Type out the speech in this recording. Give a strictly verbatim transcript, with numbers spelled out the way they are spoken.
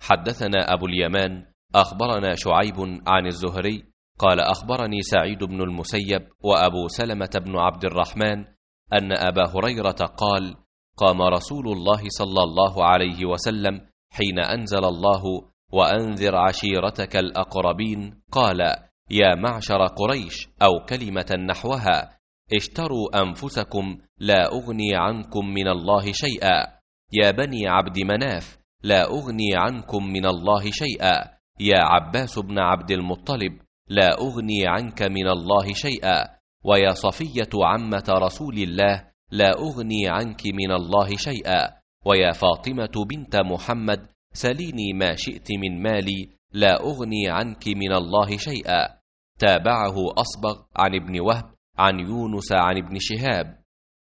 حدثنا أبو اليمان أخبرنا شعيب عن الزهري قال أخبرني سعيد بن المسيب وأبو سلمة بن عبد الرحمن أن أبا هريرة قال قام رسول الله صلى الله عليه وسلم حين أنزل الله وأنذر عشيرتك الأقربين قال يا معشر قريش أو كلمة نحوها اشتروا أنفسكم لا أغني عنكم من الله شيئا يا بني عبد مناف لا أغني عنكم من الله شيئا يا عباس بن عبد المطلب لا أغني عنك من الله شيئا ويا صفية عمة رسول الله لا أغني عنك من الله شيئا ويا فاطمة بنت محمد سليني ما شئت من مالي لا أغني عنك من الله شيئا. تابعه أصبغ عن ابن وهب عن يونس عن ابن شهاب